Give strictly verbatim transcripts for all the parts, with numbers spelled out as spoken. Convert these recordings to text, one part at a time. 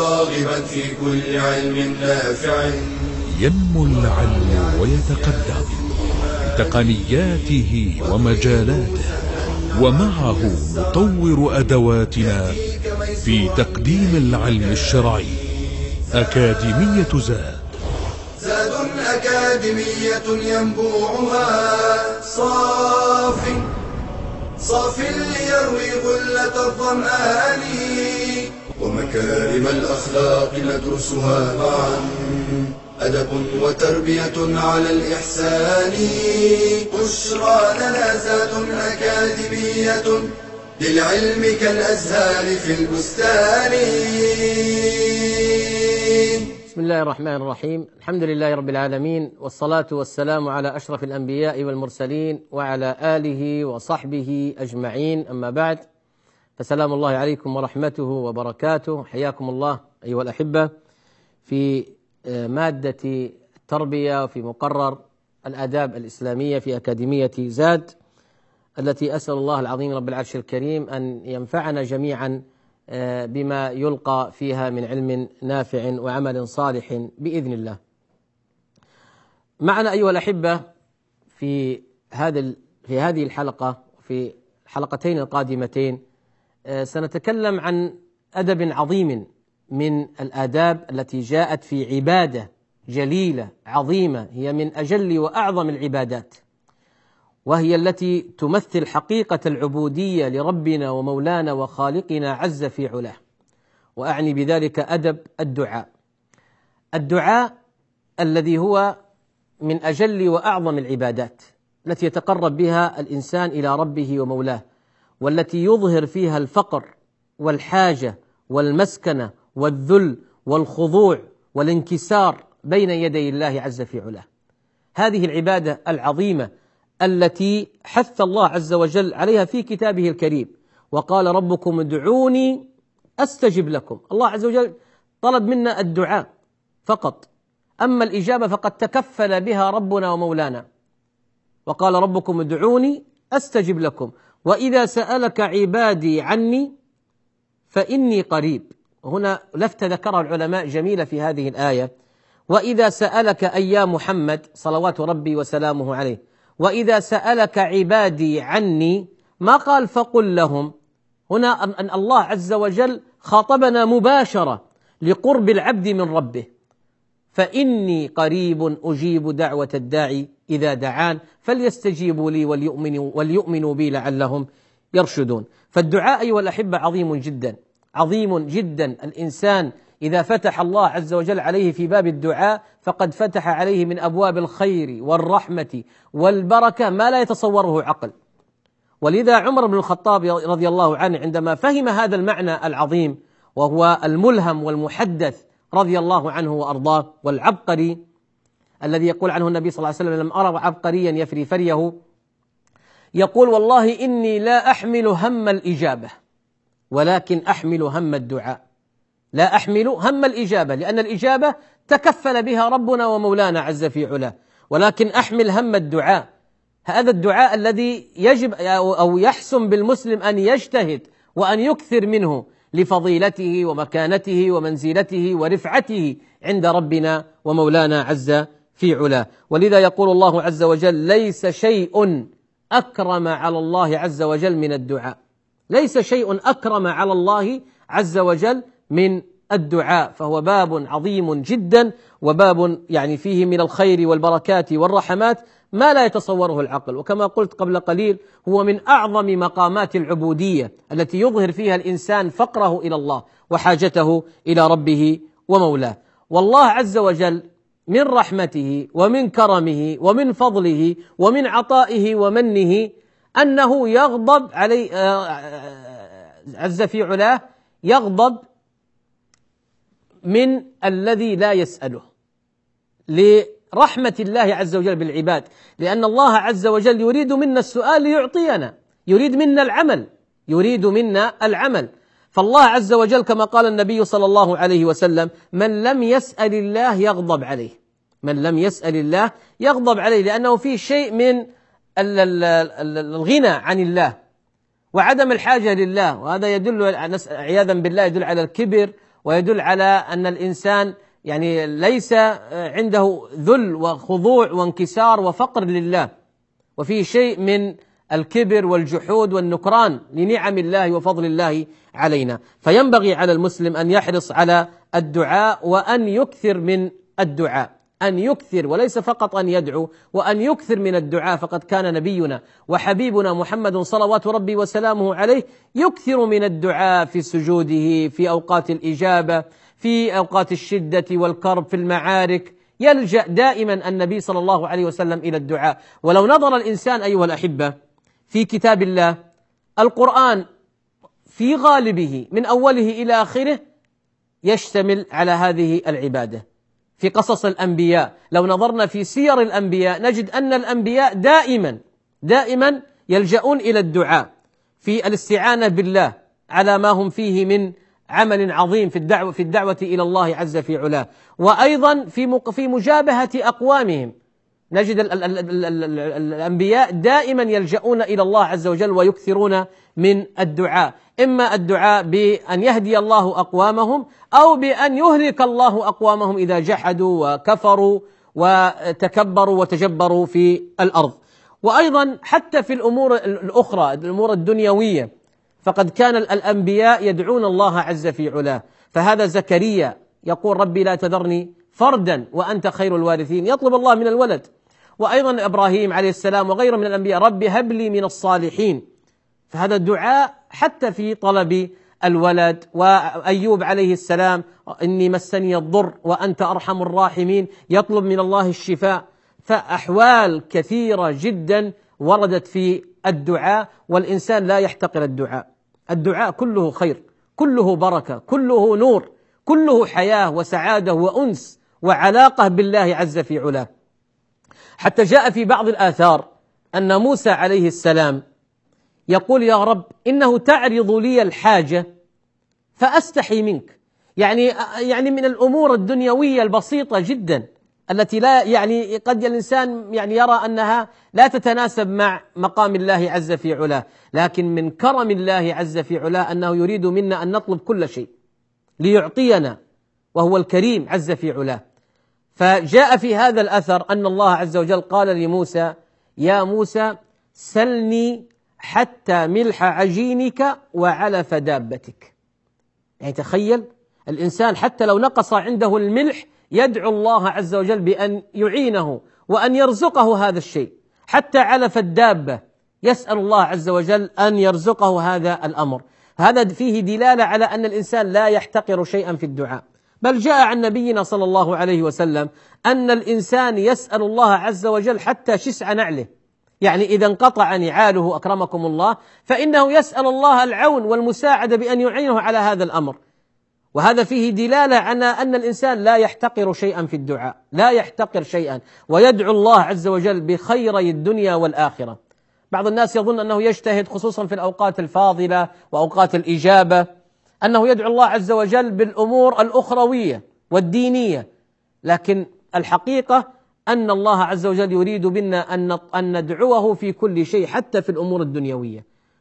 راغبا في كل علم نافع. ينمو العلم ويتقدم بتقنياته ومجالاته، ومعه نطور أدواتنا في تقديم العلم الشرعي. أكاديمية زاد، زاد أكاديمية ينبوعها صاف صاف ليروي غلة الظمآن، ومكارم الأخلاق ندرسها معا، أدب وتربية على الإحسان. بشرى لنا زاد أكاديمية للعلم كالأزهار في البستان. بسم الله الرحمن الرحيم. الحمد لله رب العالمين، والصلاة والسلام على أشرف الأنبياء والمرسلين وعلى آله وصحبه أجمعين، أما بعد، فسلام الله عليكم ورحمته وبركاته. حياكم الله أيها الأحبة في مادة التربية وفي مقرر الآداب الإسلامية في أكاديمية زاد، التي أسأل الله العظيم رب العرش الكريم أن ينفعنا جميعا بما يلقى فيها من علم نافع وعمل صالح بإذن الله. معنا أيها الأحبة في هذا في هذه الحلقة، في الحلقتين القادمتين، سنتكلم عن أدب عظيم من الآداب التي جاءت في عبادة جليلة عظيمة، هي من أجل وأعظم العبادات، وهي التي تمثل حقيقة العبودية لربنا ومولانا وخالقنا عز في علاه، وأعني بذلك أدب الدعاء. الدعاء الذي هو من أجل وأعظم العبادات التي يتقرب بها الإنسان إلى ربه ومولاه، والتي يظهر فيها الفقر والحاجة والمسكنة والذل والخضوع والانكسار بين يدي الله عز في علاه. هذه العبادة العظيمة التي حث الله عز وجل عليها في كتابه الكريم، وقال ربكم ادعوني أستجب لكم. الله عز وجل طلب منا الدعاء فقط، أما الإجابة فقد تكفل بها ربنا ومولانا، وقال ربكم ادعوني أستجب لكم، وإذا سألك عبادي عني فإني قريب. هنا لفتة ذكرها العلماء جميلة في هذه الآية، وإذا سألك أي يا محمد صلوات ربي وسلامه عليه، وإذا سألك عبادي عني، ما قال فقل لهم. هنا أن الله عز وجل خاطبنا مباشرة لقرب العبد من ربه، فإني قريب أجيب دعوة الداعي إذا دعان فليستجيبوا لي وليؤمنوا, وليؤمنوا بي لعلهم يرشدون. فالدعاء أيها الأحبة عظيم جدا، عظيم جدا. الإنسان إذا فتح الله عز وجل عليه في باب الدعاء فقد فتح عليه من أبواب الخير والرحمة والبركة ما لا يتصوره عقل. ولذا عمر بن الخطاب رضي الله عنه عندما فهم هذا المعنى العظيم، وهو الملهم والمحدث رضي الله عنه وأرضاه، والعبقري الذي يقول عنه النبي صلى الله عليه وسلم: لم أرى عبقريا يفري فريه، يقول: والله إني لا أحمل هم الإجابة ولكن أحمل هم الدعاء. لا أحمل هم الإجابة لأن الإجابة تكفل بها ربنا ومولانا عز في علاه، ولكن أحمل هم الدعاء. هذا الدعاء الذي يجب أو يحسن بالمسلم أن يجتهد وأن يكثر منه لفضيلته ومكانته ومنزلته ورفعته عند ربنا ومولانا عز في علاه. ولذا يقول الله عز وجل: ليس شيء أكرم على الله عز وجل من الدعاء. ليس شيء أكرم على الله عز وجل من الدعاء، فهو باب عظيم جدا، وباب يعني فيه من الخير والبركات والرحمات ما لا يتصوره العقل. وكما قلت قبل قليل، هو من أعظم مقامات العبودية التي يظهر فيها الإنسان فقره إلى الله وحاجته إلى ربه ومولاه. والله عز وجل من رحمته ومن كرمه ومن فضله ومن عطائه ومنه أنه يغضب عليه عز في علاه، يغضب من الذي لا يسأله، لرحمة الله عز وجل بالعباد، لأن الله عز وجل يريد منا السؤال ليعطينا، يريد منا العمل، يريد منا العمل. فالله عز وجل كما قال النبي صلى الله عليه وسلم: من لم يسأل الله يغضب عليه. من لم يسأل الله يغضب عليه، لأنه فيه شيء من الغنى عن الله وعدم الحاجة لله، وهذا يدل عياذا بالله يدل على الكبر ويدل على أن الإنسان يعني ليس عنده ذل وخضوع وانكسار وفقر لله، وفيه شيء من الكبر والجحود والنكران لنعم الله وفضل الله علينا. فينبغي على المسلم أن يحرص على الدعاء وأن يكثر من الدعاء، أن يكثر وليس فقط أن يدعو، وأن يكثر من الدعاء. فقد كان نبينا وحبيبنا محمد صلوات ربي وسلامه عليه يكثر من الدعاء في سجوده، في أوقات الإجابة، في أوقات الشدة والكرب، في المعارك، يلجأ دائما النبي صلى الله عليه وسلم إلى الدعاء. ولو نظر الإنسان أيها الأحبة في كتاب الله القرآن في غالبه من أوله إلى آخره يشتمل على هذه العبادة. في قصص الأنبياء لو نظرنا في سير الأنبياء نجد أن الأنبياء دائما دائما يلجؤون إلى الدعاء في الاستعانة بالله على ما هم فيه من عمل عظيم في الدعوة في الدعوة إلى الله عز في علاه، وأيضا في في مجابهة أقوامهم. نجد ال ال ال ال ال ال الأنبياء دائما يلجؤون إلى الله عز وجل ويكثرون من الدعاء، إما الدعاء بأن يهدي الله أقوامهم أو بأن يهلك الله أقوامهم إذا جحدوا وكفروا وتكبروا وتجبروا في الأرض. وأيضا حتى في الأمور الأخرى الأمور الدنيوية فقد كان الأنبياء يدعون الله عز في علاه. فهذا زكريا يقول ربي لا تذرني فردا وأنت خير الوارثين، يطلب الله من الولد. وأيضا إبراهيم عليه السلام وغيره من الأنبياء ربي هب لي من الصالحين، فهذا الدعاء حتى في طلب الولد. وأيوب عليه السلام إني مسني الضر وأنت أرحم الراحمين، يطلب من الله الشفاء. فأحوال كثيرة جدا وردت في الدعاء، والإنسان لا يحتقر الدعاء. الدعاء كله خير، كله بركة، كله نور، كله حياة وسعادة وأنس وعلاقة بالله عز في علاه. حتى جاء في بعض الآثار أن موسى عليه السلام يقول يا رب إنه تعرض لي الحاجة فأستحي منك، يعني يعني من الأمور الدنيوية البسيطة جدا التي لا يعني قد الإنسان يعني يرى أنها لا تتناسب مع مقام الله عز في علاه، لكن من كرم الله عز في علاه أنه يريد منا أن نطلب كل شيء ليعطينا، وهو الكريم عز في علاه. فجاء في هذا الأثر أن الله عز وجل قال لموسى يا موسى سلني حتى ملح عجينك وعلف دابتك. يعني تخيل الإنسان حتى لو نقص عنده الملح يدعو الله عز وجل بأن يعينه وأن يرزقه هذا الشيء، حتى علف الدابة يسأل الله عز وجل أن يرزقه هذا الأمر. هذا فيه دلالة على أن الإنسان لا يحتقر شيئا في الدعاء. بل جاء عن نبينا صلى الله عليه وسلم أن الإنسان يسأل الله عز وجل حتى شسع نعله، يعني إذا انقطع نعاله أكرمكم الله فإنه يسأل الله العون والمساعدة بأن يعينه على هذا الأمر. وهذا فيه دلالة على أن الإنسان لا يحتقر شيئا في الدعاء، لا يحتقر شيئا، ويدعو الله عز وجل بخيري الدنيا والآخرة. بعض الناس يظن أنه يجتهد خصوصا في الأوقات الفاضلة وأوقات الإجابة أنه يدعو الله عز وجل بالأمور الأخروية والدينية، لكن الحقيقة أن الله عز وجل يريد منا أن ندعوه في كل شيء حتى في الأمور الدنيوية.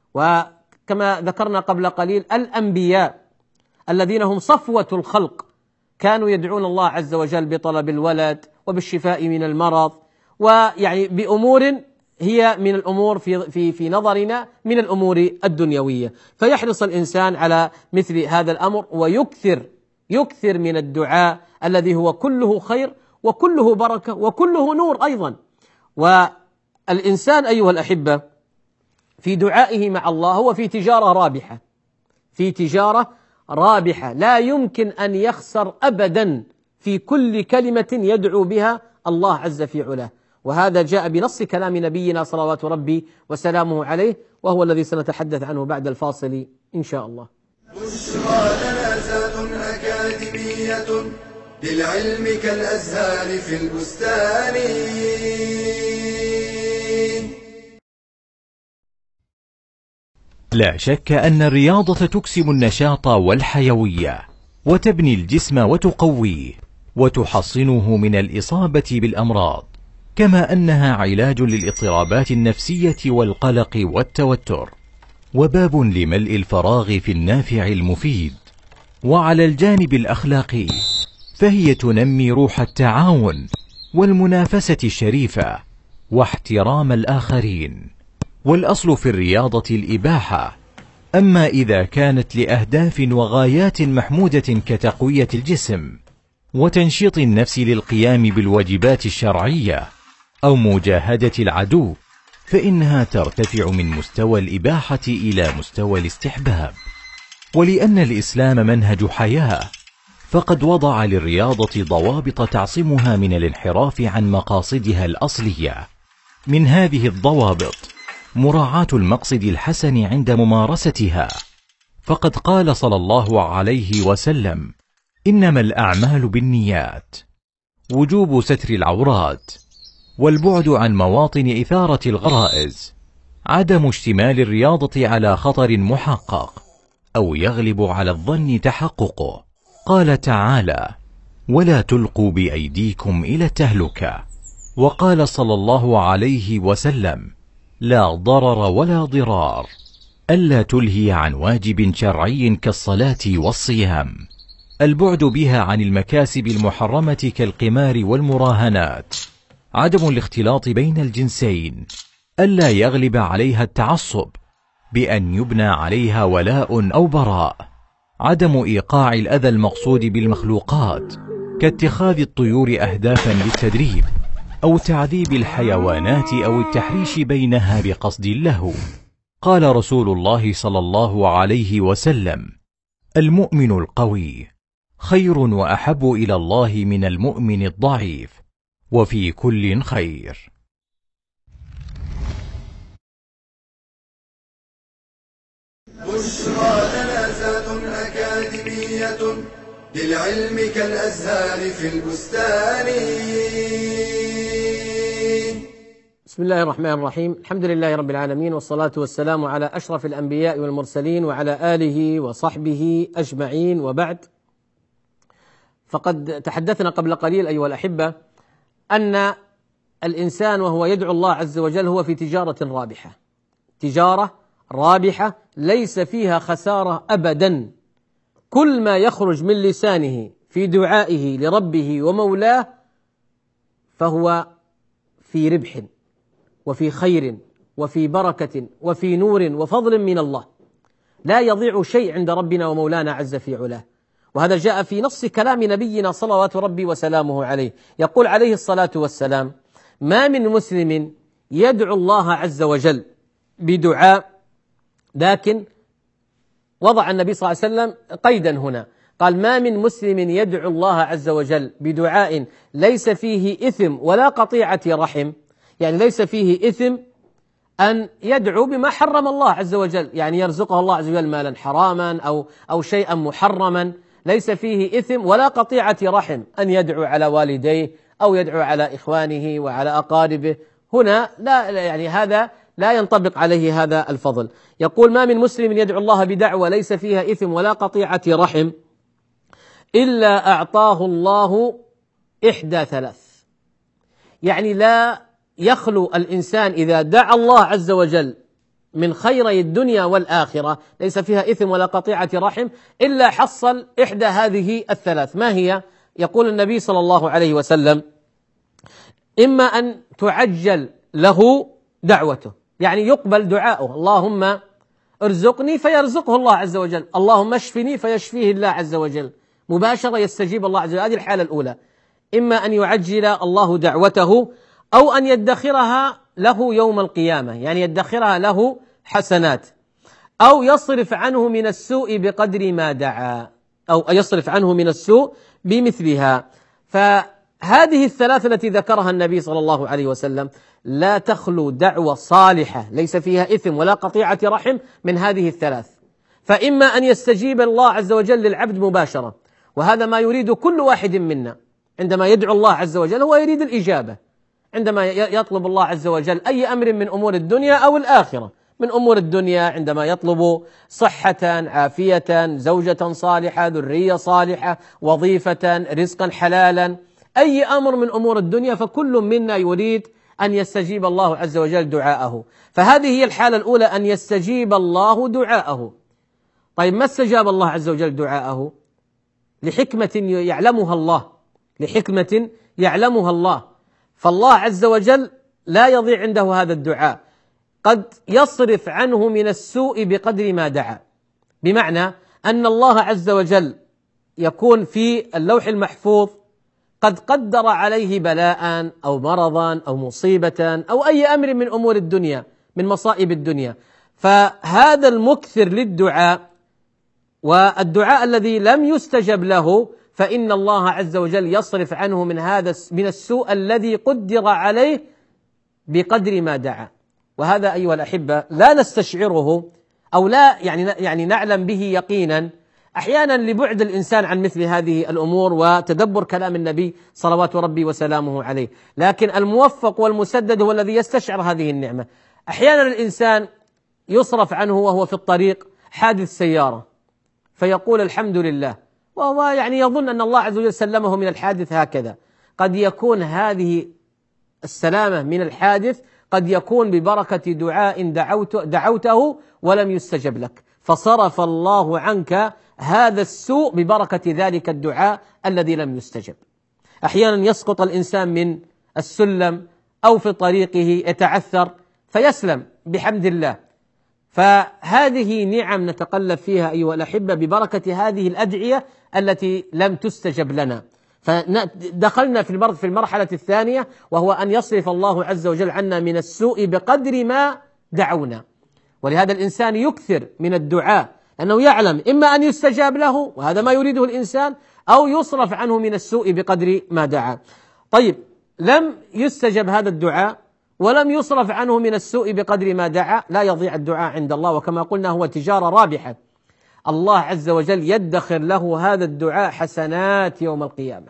وكما ذكرنا قبل قليل الأنبياء الذين هم صفوة الخلق كانوا يدعون الله عز وجل بطلب الولد وبالشفاء من المرض، ويعني بأمور هي من الأمور في في في نظرنا من الأمور الدنيوية. فيحرص الإنسان على مثل هذا الأمر ويكثر يكثر من الدعاء الذي هو كله خير وكله بركة وكله نور أيضا. والإنسان أيها الأحبة في دعائه مع الله هو في تجارة رابحة، في تجارة رابحة لا يمكن أن يخسر أبدا في كل كلمة يدعو بها الله عز في علاه. وهذا جاء بنص كلام نبينا صلوات ربي وسلامه عليه، وهو الذي سنتحدث عنه بعد الفاصل إن شاء الله. بشرى لنا زاد أكاديمية للعلم كالأزهار في البستان. لا شك أن الرياضة تكسب النشاط والحيوية وتبني الجسم وتقويه وتحصنه من الإصابة بالأمراض، كما أنها علاج للاضطرابات النفسية والقلق والتوتر، وباب لملء الفراغ في النافع المفيد. وعلى الجانب الأخلاقي فهي تنمي روح التعاون والمنافسة الشريفة واحترام الآخرين، والأصل في الرياضة الإباحة. أما إذا كانت لأهداف وغايات محمودة كتقوية الجسم وتنشيط النفس للقيام بالواجبات الشرعية أو مجاهدة العدو، فإنها ترتفع من مستوى الإباحة إلى مستوى الاستحباب. ولأن الإسلام منهج حياة، فقد وضع للرياضة ضوابط تعصمها من الانحراف عن مقاصدها الأصلية. من هذه الضوابط مراعاة المقصد الحسن عند ممارستها، فقد قال صلى الله عليه وسلم: إنما الأعمال بالنيات، وجوب ستر العورات، والبعد عن مواطن إثارة الغرائز، عدم اشتمال الرياضة على خطر محقق أو يغلب على الظن تحققه. قال تعالى: ولا تلقوا بأيديكم إلى التهلكة. وقال صلى الله عليه وسلم: لا ضرر ولا ضرار، ألا تلهي عن واجب شرعي كالصلاة والصيام، البعد بها عن المكاسب المحرمة كالقمار والمراهنات، عدم الاختلاط بين الجنسين، ألا يغلب عليها التعصب بأن يبنى عليها ولاء أو براء، عدم إيقاع الأذى المقصود بالمخلوقات كاتخاذ الطيور أهدافا للتدريب أو تعذيب الحيوانات أو التحريش بينها بقصد اللهو. قال رسول الله صلى الله عليه وسلم: المؤمن القوي خير وأحب إلى الله من المؤمن الضعيف، وفي كل خير. بشرى لنا زاد أكاديمية للعلم كالأزهار في البستان. بسم الله الرحمن الرحيم، الحمد لله رب العالمين، والصلاة والسلام على أشرف الأنبياء والمرسلين وعلى آله وصحبه أجمعين، وبعد. فقد تحدثنا قبل قليل أيها الأحبة أن الإنسان وهو يدعو الله عز وجل هو في تجارة رابحة، تجارة رابحة ليس فيها خسارة أبدا. كل ما يخرج من لسانه في دعائه لربه ومولاه فهو في ربح وفي خير وفي بركة وفي نور وفضل من الله، لا يضيع شيء عند ربنا ومولانا عز في علاه. وهذا جاء في نص كلام نبينا صلوات ربي وسلامه عليه، يقول عليه الصلاة والسلام: ما من مسلم يدعو الله عز وجل بدعاء، لكن وضع النبي صلى الله عليه وسلم قيدا هنا، قال: ما من مسلم يدعو الله عز وجل بدعاء ليس فيه إثم ولا قطيعة رحم، يعني ليس فيه إثم أن يدعو بما حرم الله عز وجل، يعني يرزقه الله عز وجل مالا حراما أو أو شيئا محرما، ليس فيه إثم ولا قطيعة رحم أن يدعو على والديه أو يدعو على إخوانه وعلى أقاربه. هنا لا، يعني هذا لا ينطبق عليه هذا الفضل. يقول: ما من مسلم يدعو الله بدعوة ليس فيها إثم ولا قطيعة رحم إلا أعطاه الله إحدى ثلاث، يعني لا يخلو الإنسان إذا دعا الله عز وجل من خيري الدنيا والآخرة ليس فيها إثم ولا قطيعة رحم إلا حصل إحدى هذه الثلاث. ما هي؟ يقول النبي صلى الله عليه وسلم: إما أن تعجل له دعوته، يعني يقبل دعاؤه، اللهم ارزقني فيرزقه الله عز وجل، اللهم اشفني فيشفيه الله عز وجل، مباشرة يستجيب الله عز وجل. هذه الحالة الأولى، إما أن يعجل الله دعوته أو أن يدخرها له يوم القيامة، يعني يدخرها له حسنات، أو يصرف عنه من السوء بقدر ما دعا، أو يصرف عنه من السوء بمثلها. فهذه الثلاث التي ذكرها النبي صلى الله عليه وسلم لا تخلو دعوة صالحة ليس فيها إثم ولا قطيعة رحم من هذه الثلاث. فإما أن يستجيب الله عز وجل للعبد مباشرة، وهذا ما يريد كل واحد منا عندما يدعو الله عز وجل، هو يريد الإجابة عندما يطلب الله عز وجل أي أمر من أمور الدنيا أو الآخرة. من أمور الدنيا عندما يطلب صحة، عافية، زوجة صالحة، ذرية صالحة، وظيفة، رزقا حلالا، أي أمر من أمور الدنيا، فكل منا يريد أن يستجيب الله عز وجل دعاءه. فهذه هي الحالة الأولى، أن يستجيب الله دعاءه. طيب ما استجاب الله عز وجل دعاءه؟ لحكمة يعلمها الله، لحكمة يعلمها الله. فالله عز وجل لا يضيع عنده هذا الدعاء، قد يصرف عنه من السوء بقدر ما دعا، بمعنى أن الله عز وجل يكون في اللوح المحفوظ قد قدر عليه بلاء أو مرضا أو مصيبة أو أي أمر من أمور الدنيا، من مصائب الدنيا. فهذا المكثر للدعاء والدعاء الذي لم يستجب له، فإن الله عز وجل يصرف عنه من هذا من السوء الذي قدر عليه بقدر ما دعا. وهذا أيها الأحبة لا نستشعره أو لا يعني يعني نعلم به يقينا أحيانا لبعد الإنسان عن مثل هذه الأمور وتدبر كلام النبي صلوات ربي وسلامه عليه. لكن الموفق والمسدد هو الذي يستشعر هذه النعمة. أحيانا الإنسان يصرف عنه وهو في الطريق حادث سيارة فيقول الحمد لله، وهو يعني يظن أن الله عز وجل سلمه من الحادث. هكذا قد يكون هذه السلامة من الحادث قد يكون ببركة دعاء دعوت دعوته ولم يستجب لك، فصرف الله عنك هذا السوء ببركة ذلك الدعاء الذي لم يستجب. أحيانا يسقط الإنسان من السلم أو في طريقه يتعثر فيسلم بحمد الله. فهذه نعم نتقلب فيها أيها الأحبة ببركة هذه الأدعية التي لم تستجب لنا. فدخلنا في المرحلة الثانية، وهو أن يصرف الله عز وجل عنا من السوء بقدر ما دعونا. ولهذا الإنسان يكثر من الدعاء لأنه يعلم إما أن يستجاب له وهذا ما يريده الإنسان، أو يصرف عنه من السوء بقدر ما دعا. طيب، لم يستجب هذا الدعاء ولم يصرف عنه من السوء بقدر ما دعا، لا يضيع الدعاء عند الله، وكما قلنا هو تجارة رابحة. الله عز وجل يدخر له هذا الدعاء حسنات يوم القيامة،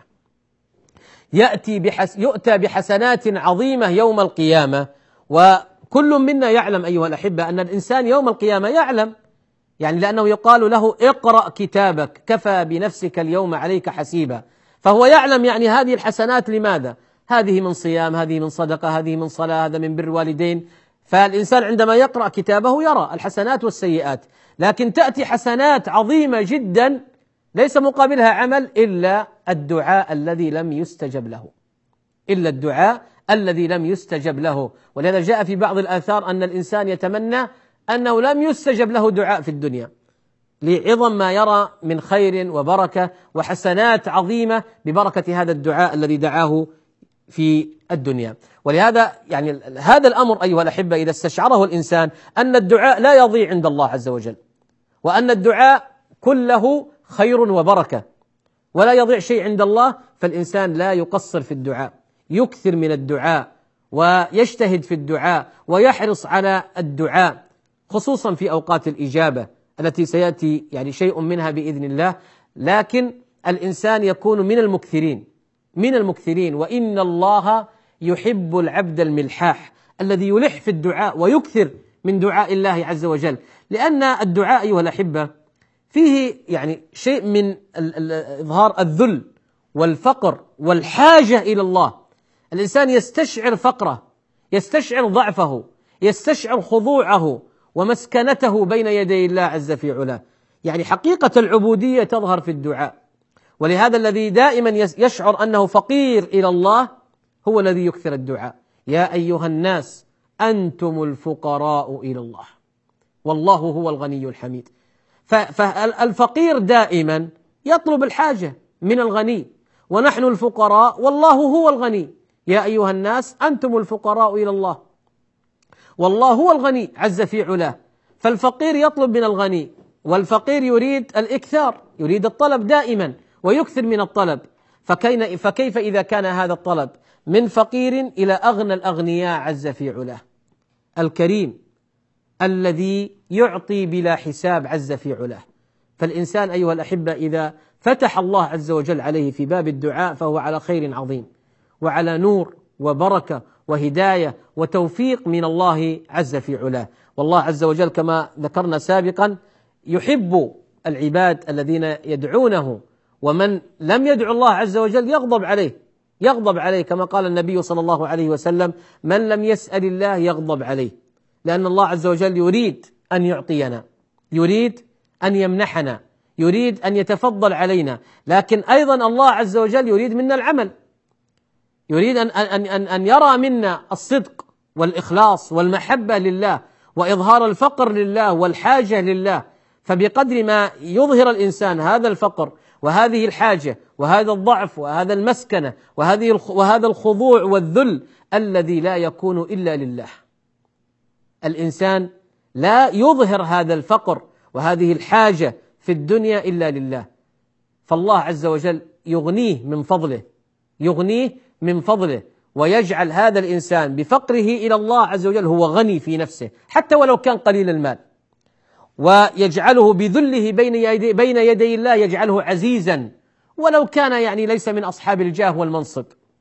يأتي بحس يؤتى بحسنات عظيمة يوم القيامة. وكل منا يعلم أيها الأحبة أن الإنسان يوم القيامة يعلم، يعني لأنه يقال له اقرأ كتابك كفى بنفسك اليوم عليك حسيبا، فهو يعلم يعني هذه الحسنات لماذا؟ هذه من صيام، هذه من صدقة، هذه من صلاة، هذا من بر والدين. فالإنسان عندما يقرأ كتابه يرى الحسنات والسيئات، لكن تأتي حسنات عظيمة جدا ليس مقابلها عمل إلا الدعاء الذي لم يستجب له، إلا الدعاء الذي لم يستجب له. ولهذا جاء في بعض الآثار أن الإنسان يتمنى أنه لم يستجب له دعاء في الدنيا لعظم ما يرى من خير وبركة وحسنات عظيمة ببركة هذا الدعاء الذي دعاه في الدنيا. ولهذا يعني هذا الأمر أيها الأحبة إذا استشعره الإنسان أن الدعاء لا يضيع عند الله عز وجل، وأن الدعاء كله خير وبركة ولا يضيع شيء عند الله، فالإنسان لا يقصر في الدعاء، يكثر من الدعاء ويجتهد في الدعاء ويحرص على الدعاء، خصوصا في أوقات الإجابة التي سيأتي يعني شيء منها بإذن الله. لكن الإنسان يكون من المكثرين من المكثرين وإن الله يحب العبد الملحاح الذي يلح في الدعاء ويكثر من دعاء الله عز وجل. لأن الدعاء أيها الأحبة فيه يعني شيء من إظهار الذل والفقر والحاجة إلى الله. الإنسان يستشعر فقره، يستشعر ضعفه، يستشعر خضوعه ومسكنته بين يدي الله عز في علاه. يعني حقيقة العبودية تظهر في الدعاء. ولهذا الذي دائما يشعر أنه فقير إلى الله هو الذي يكثر الدعاء. يا أيها الناس أنتم الفقراء إلى الله والله هو الغني الحميد. فالفقير دائما يطلب الحاجة من الغني، ونحن الفقراء والله هو الغني. يا أيها الناس أنتم الفقراء إلى الله والله هو الغني عز في علاه. فالفقير يطلب من الغني، والفقير يريد الإكثار، يريد الطلب دائما ويكثر من الطلب. فكيف إذا كان هذا الطلب من فقير إلى أغنى الأغنياء عز في علاه الكريم الذي يعطي بلا حساب عز في علاه. فالإنسان أيها الأحبة إذا فتح الله عز وجل عليه في باب الدعاء فهو على خير عظيم وعلى نور وبركة وهداية وتوفيق من الله عز في علاه. والله عز وجل كما ذكرنا سابقا يحب العباد الذين يدعونه، ومن لم يدعو الله عز وجل يغضب عليه يغضب عليه كما قال النبي صلى الله عليه وسلم: من لم يسأل الله يغضب عليه. لأن الله عز وجل يريد أن يعطينا، يريد أن يمنحنا، يريد أن يتفضل علينا، لكن أيضا الله عز وجل يريد منا العمل، يريد أن, أن, أن, أن يرى منا الصدق والإخلاص والمحبة لله وإظهار الفقر لله والحاجة لله. فبقدر ما يظهر الإنسان هذا الفقر وهذه الحاجة وهذا الضعف وهذا المسكنة وهذه وهذا الخضوع والذل الذي لا يكون إلا لله. الإنسان لا يظهر هذا الفقر وهذه الحاجة في الدنيا إلا لله، فالله عز وجل يغنيه من فضله، يغنيه من فضله ويجعل هذا الإنسان بفقره إلى الله عز وجل هو غني في نفسه حتى ولو كان قليل المال، ويجعله بذله بين يدي, بين يدي الله يجعله عزيزا ولو كان يعني ليس من أصحاب الجاه والمنصب،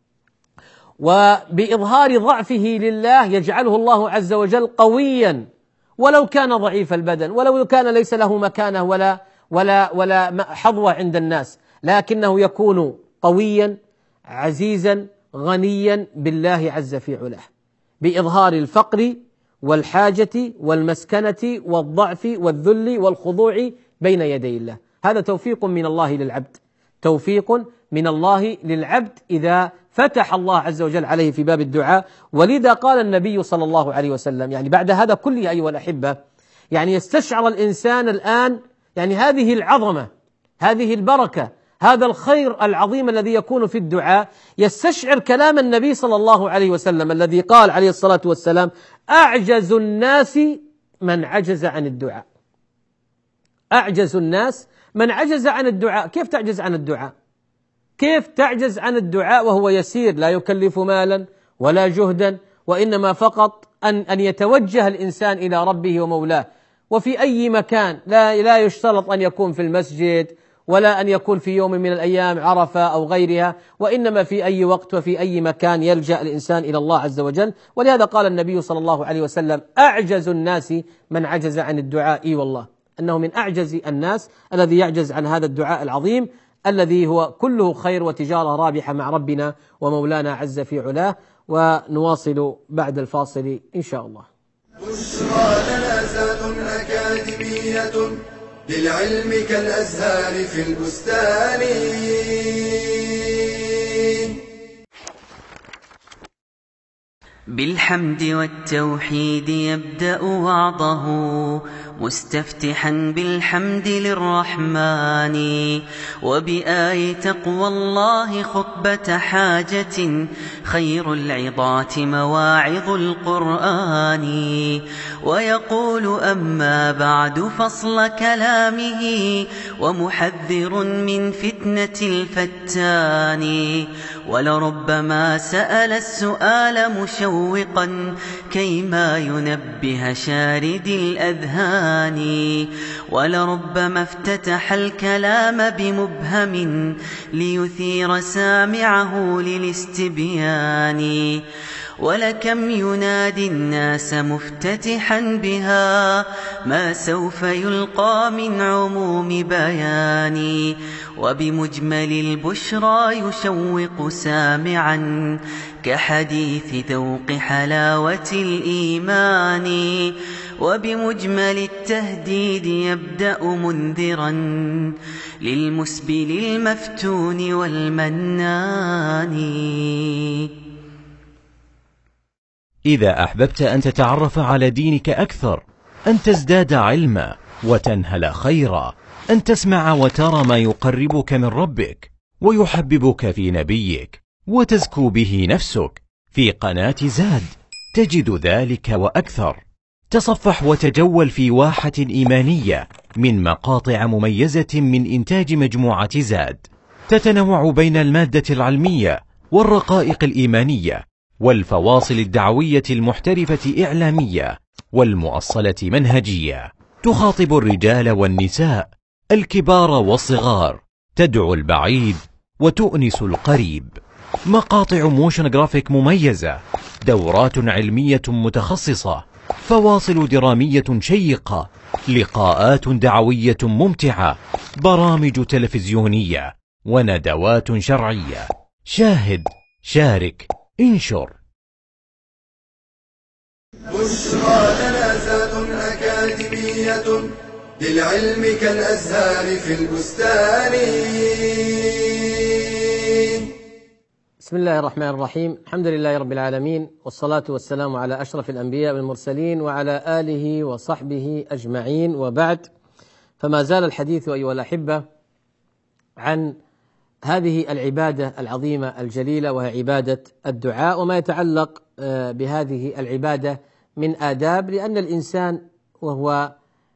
وبإظهار ضعفه لله يجعله الله عز وجل قويا ولو كان ضعيف البدن، ولو كان ليس له مكانة ولا ولا ولا حظوة عند الناس، لكنه يكون قويا عزيزا غنيا بالله عز في علاه، بإظهار الفقر والحاجة والمسكنة والضعف والذل والخضوع بين يدي الله. هذا توفيق من الله للعبد، توفيق من الله للعبد إذا فتح الله عز وجل عليه في باب الدعاء. ولذا قال النبي صلى الله عليه وسلم يعني بعد هذا كله أيها الأحبة، يعني يستشعر الإنسان الآن يعني هذه العظمة، هذه البركة، هذا الخير العظيم الذي يكون في الدعاء، يستشعر كلام النبي صلى الله عليه وسلم الذي قال عليه الصلاة والسلام: أعجز الناس من عجز عن الدعاء. أعجز الناس من عجز عن الدعاء. كيف تعجز عن الدعاء؟ كيف تعجز عن الدعاء وهو يسير لا يكلف مالا ولا جهدا، وإنما فقط أن أن يتوجه الإنسان إلى ربه ومولاه، وفي أي مكان، لا لا يشترط أن يكون في المسجد ولا أن يكون في يوم من الأيام عرفة أو غيرها، وإنما في أي وقت وفي أي مكان يلجأ الإنسان إلى الله عز وجل. ولهذا قال النبي صلى الله عليه وسلم: أعجز الناس من عجز عن الدعاء. إي والله أنه من أعجز الناس الذي يعجز عن هذا الدعاء العظيم الذي هو كله خير وتجارة رابحة مع ربنا ومولانا عز في علاه. ونواصل بعد الفاصل إن شاء الله. بشرى لنا زاد أكاديمية للعلم كالأزهار في البستان. بالحمد والتوحيد يبدأ وعظه مستفتحا بالحمد للرحمن، وبآي تقوى الله خطبة حاجة، خير العظات مواعظ القرآن. ويقول: أما بعد، فصل كلامه ومحذر من فتنة الفتان. ولربما سأل السؤال مشوقا كيما ينبه شارد الأذهان، ولربما افتتح الكلام بمبهم ليثير سامعه للاستبيان. ولكم ينادي الناس مفتتحا بها ما سوف يلقى من عموم بيان، وبمجمل البشرى يشوق سامعا كحديث ذوق حلاوة الإيمان، وبمجمل التهديد يبدأ منذرا للمسبل المفتون والمنان. إذا أحببت أن تتعرف على دينك أكثر، أن تزداد علما وتنهل خيرا، أن تسمع وترى ما يقربك من ربك ويحببك في نبيك وتزكو به نفسك، في قناة زاد تجد ذلك وأكثر. تصفح وتجول في واحة إيمانية من مقاطع مميزة من إنتاج مجموعة زاد، تتنوع بين المادة العلمية والرقائق الإيمانية والفواصل الدعوية المحترفة إعلامية والمؤصلة منهجية، تخاطب الرجال والنساء، الكبار والصغار، تدعو البعيد وتؤنس القريب. مقاطع موشن جرافيك مميزة، دورات علمية متخصصة، فواصل درامية شيقة، لقاءات دعوية ممتعة، برامج تلفزيونية، وندوات شرعية. شاهد، شارك، انشر. بشرى لنا زاد أكاديمية للعلم كالأزهار في البستان. بسم الله الرحمن الرحيم. الحمد لله رب العالمين، والصلاة والسلام على أشرف الأنبياء والمرسلين وعلى آله وصحبه أجمعين، وبعد. فما زال الحديث أيها الأحبة عن هذه العبادة العظيمة الجليلة، وهي عبادة الدعاء، وما يتعلق بهذه العبادة من آداب، لأن الإنسان وهو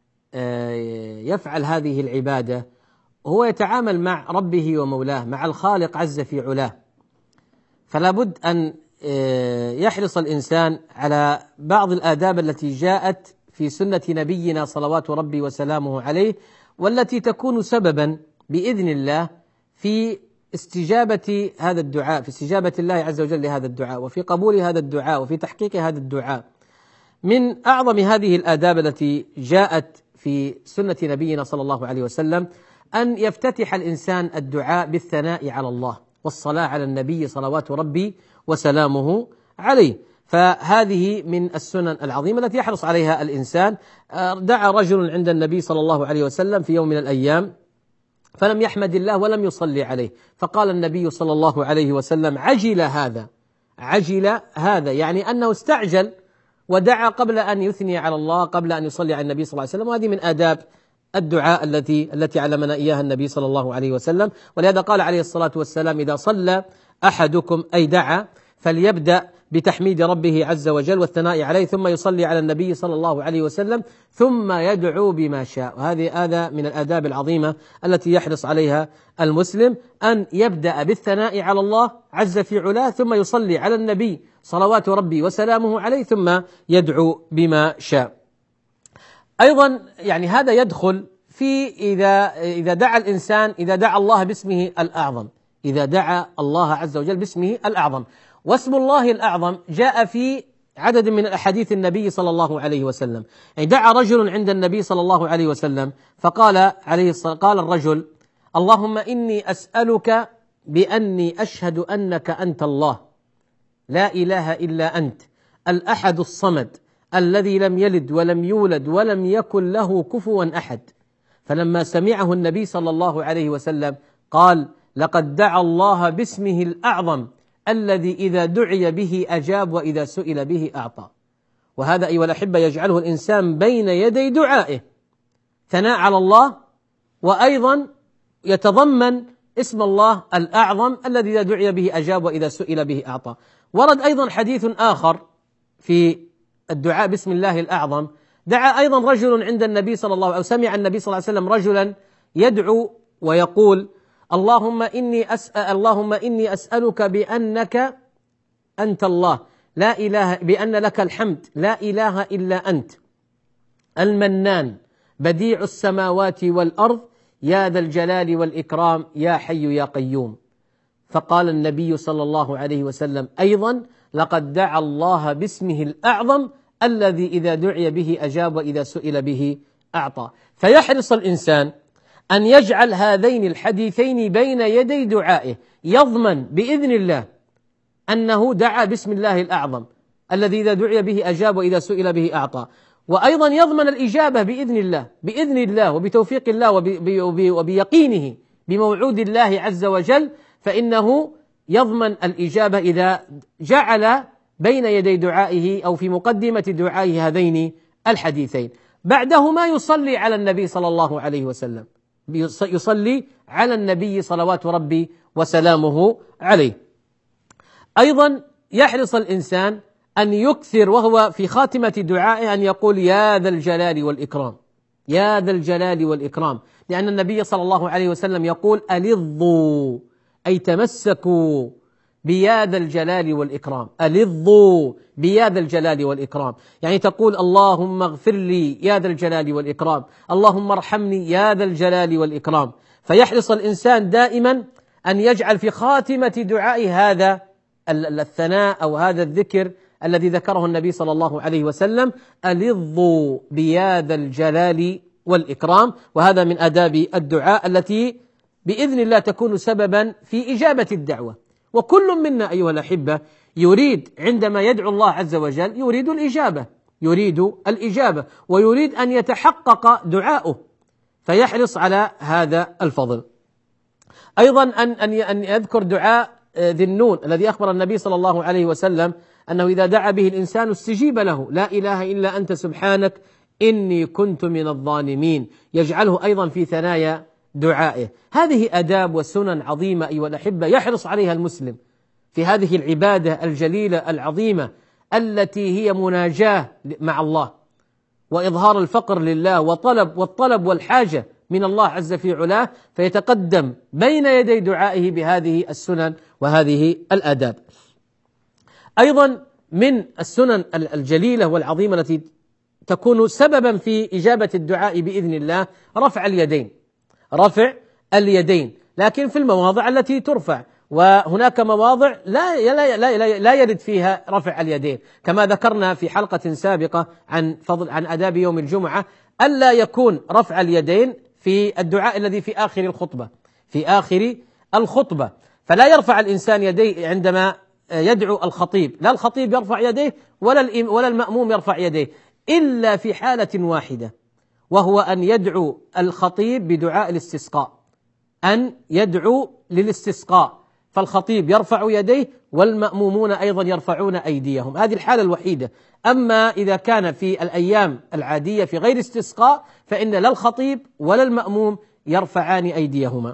يفعل هذه العبادة هو يتعامل مع ربه ومولاه، مع الخالق عز في علاه، فلا بد أن يحرص الإنسان على بعض الآداب التي جاءت في سنة نبينا صلوات ربي وسلامه عليه، والتي تكون سببا بإذن الله في استجابة هذا الدعاء، في استجابة الله عز وجل لهذا الدعاء، وفي قبول هذا الدعاء، وفي تحقيق هذا الدعاء. من أعظم هذه الآداب التي جاءت في سنة نبينا صلى الله عليه وسلم أن يفتتح الإنسان الدعاء بالثناء على الله والصلاة على النبي صلوات ربي وسلامه عليه. فهذه من السنن العظيمة التي يحرص عليها الإنسان. دعا رجل عند النبي صلى الله عليه وسلم في يوم من الأيام فلم يحمد الله ولم يصلي عليه، فقال النبي صلى الله عليه وسلم: عجل هذا، عجل هذا، يعني أنه استعجل ودعا قبل أن يثني على الله، قبل أن يصلي على النبي صلى الله عليه وسلم. وهذه من آداب الدعاء التي التي علمنا إياها النبي صلى الله عليه وسلم. ولهذا قال عليه الصلاة والسلام: إذا صلى أحدكم أي دعا فليبدأ بتحميد ربه عز وجل والثناء عليه، ثم يصلي على النبي صلى الله عليه وسلم، ثم يدعو بما شاء. وهذه هذا من الآداب العظيمة التي يحرص عليها المسلم، أن يبدأ بالثناء على الله عز في علاه، ثم يصلي على النبي صلوات ربي وسلامه عليه، ثم يدعو بما شاء. أيضا يعني هذا يدخل في إذا إذا دعا الإنسان، إذا دعا الله باسمه الأعظم، إذا دعا الله عز وجل باسمه الأعظم. واسم الله الأعظم جاء في عدد من الأحاديث النبي صلى الله عليه وسلم. يعني دعا رجل عند النبي صلى الله عليه وسلم فقال عليه الصلاة قال الرجل: اللهم إني أسألك بأني أشهد أنك أنت الله، لا إله إلا أنت، الأحد الصمد، الذي لم يلد ولم يولد ولم يكن له كفوا أحد. فلما سمعه النبي صلى الله عليه وسلم قال: لقد دعا الله باسمه الأعظم الذي إذا دعي به أجاب وإذا سئل به أعطى. وهذا أيها الأحبة يجعله الإنسان بين يدي دعائه ثناء على الله، وأيضا يتضمن اسم الله الأعظم الذي إذا دعي به أجاب وإذا سئل به أعطى. ورد أيضا حديث آخر في الدعاء باسم الله الأعظم. دعا أيضا رجل عند النبي صلى الله عليه وسلم، أو سمع النبي صلى الله عليه وسلم رجلا يدعو ويقول: اللهم إني أسأل اللهم إني أسألك بأنك أنت الله، لا إله بأن لك الحمد، لا إله إلا أنت، المنان، بديع السماوات والأرض، يا ذا الجلال والإكرام، يا حي يا قيوم. فقال النبي صلى الله عليه وسلم أيضا: لقد دعا الله باسمه الأعظم الذي إذا دعي به أجاب وإذا سئل به أعطى. فيحرص الإنسان أن يجعل هذين الحديثين بين يدي دعائه، يضمن بإذن الله أنه دعا باسم الله الأعظم الذي إذا دعي به أجاب وإذا سئل به أعطى، وأيضا يضمن الإجابة بإذن الله بإذن الله وبتوفيق الله وبيقينه بموعود الله عز وجل، فإنه يضمن الإجابة إذا جعل بين يدي دعائه أو في مقدمة دعائه هذين الحديثين. بعدهما يصلي على النبي صلى الله عليه وسلم، يصلي على النبي صلوات ربي وسلامه عليه. أيضا يحرص الإنسان أن يكثر وهو في خاتمة دعائه أن يقول: يا ذا الجلال والإكرام، يا ذا الجلال والإكرام، لأن النبي صلى الله عليه وسلم يقول: ألظوا، أي تمسكوا بيا ذا الجلال والإكرام، ألظوا بيا ذا الجلال والإكرام، يعني تقول: اللهم اغفر لي يا ذا الجلال والإكرام، اللهم ارحمني يا ذا الجلال والإكرام. فيحرص الإنسان دائما أن يجعل في خاتمة دعاء هذا الثناء أو هذا الذكر الذي ذكره النبي صلى الله عليه وسلم: ألظوا بيا ذا الجلال والإكرام. وهذا من آداب الدعاء التي بإذن الله تكون سببا في إجابة الدعوة. وكل منا أيها الأحبة يريد عندما يدعو الله عز وجل يريد الإجابة، يريد الإجابة ويريد أن يتحقق دعاؤه، فيحرص على هذا الفضل. أيضا أن أن يذكر دعاء ذي النون الذي أخبر النبي صلى الله عليه وسلم أنه إذا دعا به الإنسان استجيب له، لا إله إلا أنت سبحانك إني كنت من الظالمين، يجعله أيضا في ثنايا دعائه. هذه آداب وسنن عظيمة أيها الأحبة يحرص عليها المسلم في هذه العبادة الجليلة العظيمة التي هي مناجاة مع الله وإظهار الفقر لله وطلب والطلب والحاجة من الله عز في علاه، فيتقدم بين يدي دعائه بهذه السنن وهذه الآداب. أيضا من السنن الجليلة والعظيمة التي تكون سببا في إجابة الدعاء بإذن الله رفع اليدين، رفع اليدين، لكن في المواضع التي ترفع، وهناك مواضع لا لا لا, لا يرد فيها رفع اليدين، كما ذكرنا في حلقة سابقة عن فضل عن آداب يوم الجمعة ألا يكون رفع اليدين في الدعاء الذي في آخر الخطبة، في آخر الخطبة، فلا يرفع الإنسان يديه عندما يدعو الخطيب، لا الخطيب يرفع يديه ولا ولا المأموم يرفع يديه، إلا في حالة واحدة، وهو أن يدعو الخطيب بدعاء الاستسقاء، أن يدعو للاستسقاء، فالخطيب يرفع يديه والمأمومون أيضا يرفعون أيديهم، هذه الحالة الوحيدة. أما إذا كان في الأيام العادية في غير استسقاء فإن لا الخطيب ولا المأموم يرفعان أيديهما.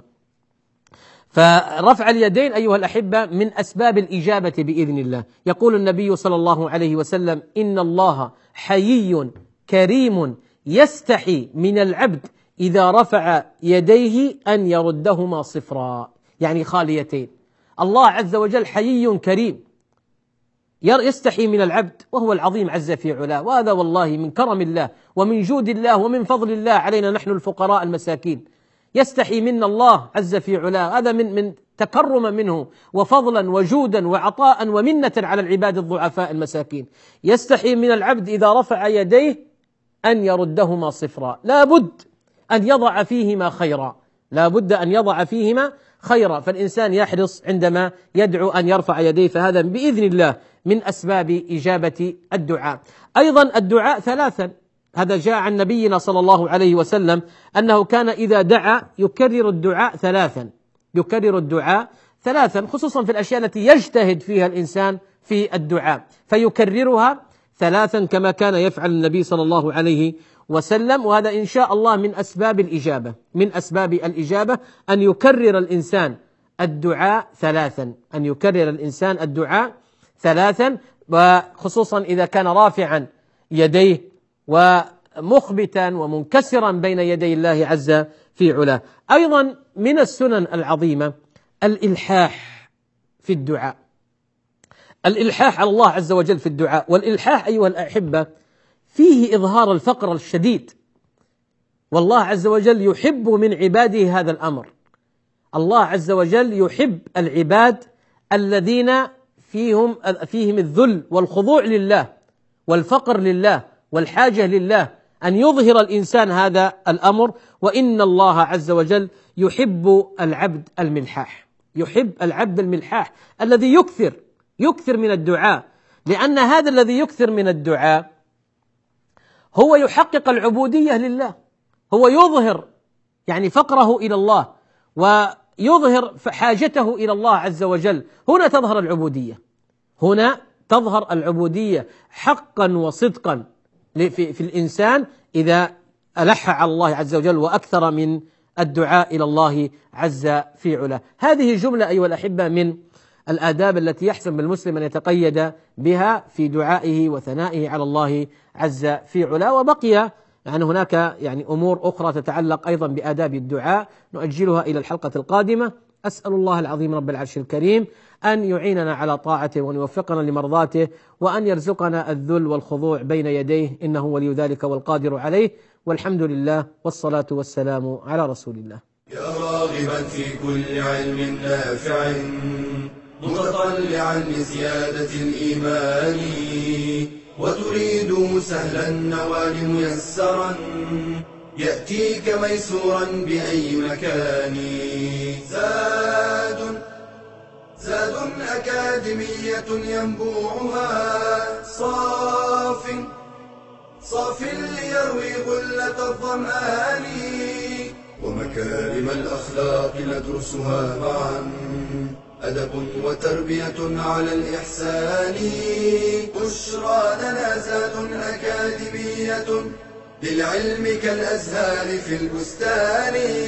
فرفع اليدين أيها الأحبة من أسباب الإجابة بإذن الله. يقول النبي صلى الله عليه وسلم: إن الله حيي كريم يستحي من العبد إذا رفع يديه أن يردهما صفرا، يعني خاليتين. الله عز وجل حيي كريم يستحي من العبد، وهو العظيم عز في علاه، وهذا والله من كرم الله ومن جود الله ومن فضل الله علينا نحن الفقراء المساكين. يستحي منا الله عز في علاه، هذا من من تكرما منه وفضلا وجودا وعطاء ومنة على العباد الضعفاء المساكين. يستحي من العبد إذا رفع يديه أن يردهما صفرا، لا بد أن يضع فيهما خيرا، لا بد أن يضع فيهما خيرا، فالإنسان يحرص عندما يدعو أن يرفع يديه، فهذا بإذن الله من أسباب إجابة الدعاء. أيضا الدعاء ثلاثا، هذا جاء عن نبينا صلى الله عليه وسلم أنه كان إذا دعا يكرر الدعاء ثلاثا، يكرر الدعاء ثلاثا، خصوصا في الأشياء التي يجتهد فيها الإنسان في الدعاء فيكررها ثلاثا كما كان يفعل النبي صلى الله عليه وسلم. وهذا إن شاء الله من أسباب الإجابة، من أسباب الإجابة أن يكرر الإنسان الدعاء ثلاثا، أن يكرر الإنسان الدعاء ثلاثا، وخصوصا إذا كان رافعا يديه ومخبتا ومنكسرا بين يدي الله عز في علاه. أيضا من السنن العظيمة الإلحاح في الدعاء، الإلحاح على الله عز وجل في الدعاء. والإلحاح أيها الأحبة فيه إظهار الفقر الشديد، والله عز وجل يحب من عباده هذا الأمر. الله عز وجل يحب العباد الذين فيهم فيهم الذل والخضوع لله والفقر لله والحاجة لله، أن يظهر الإنسان هذا الأمر. وإن الله عز وجل يحب العبد الملحاح، يحب العبد الملحاح الذي يكثر يكثر من الدعاء، لأن هذا الذي يكثر من الدعاء هو يحقق العبودية لله، هو يظهر يعني فقره إلى الله ويظهر حاجته إلى الله عز وجل. هنا تظهر العبودية، هنا تظهر العبودية حقا وصدقا في, في الإنسان إذا ألح على الله عز وجل وأكثر من الدعاء إلى الله عز في علاه. هذه جملة أيها الأحبة من الآداب التي يحسن بالمسلم أن يتقيد بها في دعائه وثنائه على الله عز في علاه. وبقي يعني هناك يعني أمور أخرى تتعلق أيضا بآداب الدعاء نؤجلها إلى الحلقة القادمة. أسأل الله العظيم رب العرش الكريم أن يعيننا على طاعته وأن يوفقنا لمرضاته وأن يرزقنا الذل والخضوع بين يديه، إنه ولي ذلك والقادر عليه، والحمد لله والصلاة والسلام على رسول الله. يا راغبا في كل علم نافع متطلعا لزيادة الإيمان وتريد سهلا النوال ميسرا يأتيك ميسورا بأي مكان. زاد زاد أكاديمية ينبوعها صاف صاف ليروي غلة الظمآن مكارم الأخلاق ندرسها معا، أدب وتربية على الإحسان. بشرى لنا زاد أكاديمية للعلم كالأزهار في البستان.